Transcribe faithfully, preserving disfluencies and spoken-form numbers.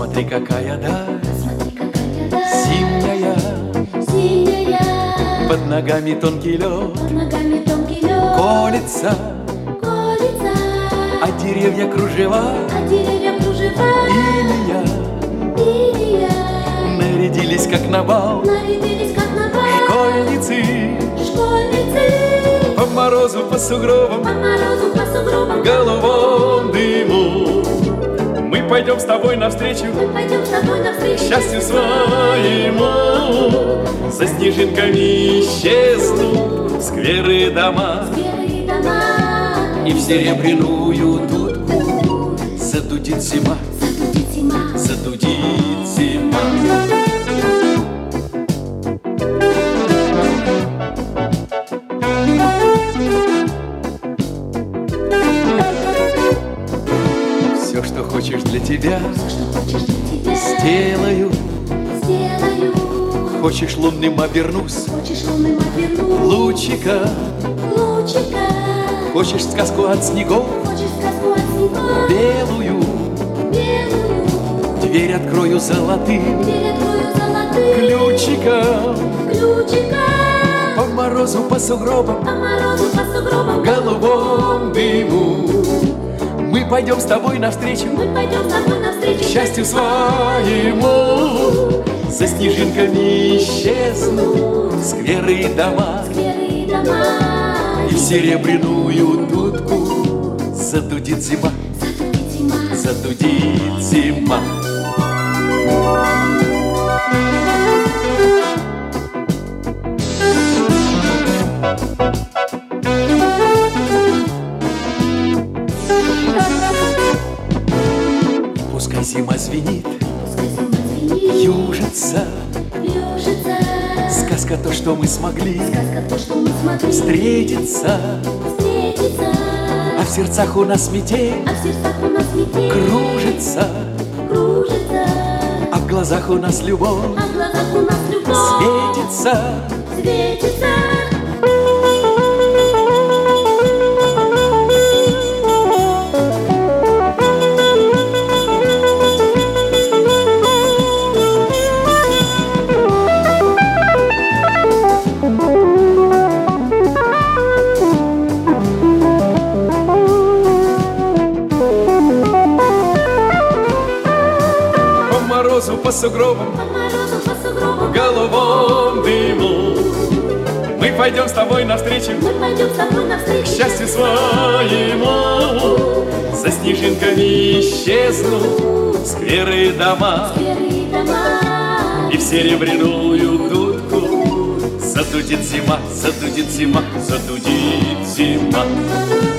Смотри, какая даль, смотри, какая даль, зимняя, синяя, под ногами тонкий лед, под ногами тонкий лед, колется, колется, а деревья кружева, а деревья кружева, лилия, лилия, нарядились, как на бал, нарядились, как на бал, школьницы, школьницы, по морозу, по сугробам, по морозу, по сугробам, в голубом дыму. Мы пойдем с тобой навстречу, мы пойдем с тобой навстречу счастью своему. За снежинками исчезнут скверы и дома, скверы и дома, и в серебряную дудку задудит зима, задудит зима, задудит зима. Все, что хочешь для тебя, все, что хочешь для тебя, сделаю. сделаю. Хочешь лунным обернусь, Хочешь лунным обернусь, лучика. лучика, Хочешь сказку от снегов, хочешь сказку от снегов, белую. белую, Дверь открою золотым дверь открою золотым ключиком. ключика, По морозу, по сугробам, по морозу, по сугробам, в голубом дыму. Мы пойдем с тобой навстречу, мы пойдем с тобой навстречу, счастью своему. За снежинками исчезнут скверы и дома, скверы и дома, и в серебряную дудку задудит зима, задудит зима, задудит зима. Пускай зима звенит, пускай зима звенит, южится, южится, сказка то, что мы смогли сказка то, что мы смогли встретиться, встретиться, а в сердцах у нас метель а в сердцах у нас метель кружится, кружится, а в глазах у нас любовь а в глазах у нас любовь светится. светится. По морозу, по сугробам, По морозу, по сугробам, в голубом дыму. Мы пойдем с тобой навстречу, мы пойдем с тобой навстречу, счастью своему. За снежинками исчезнут скверы и дома, скверы и дома, и в серебряную дудку задудит зима, задудит зима, задудит зима.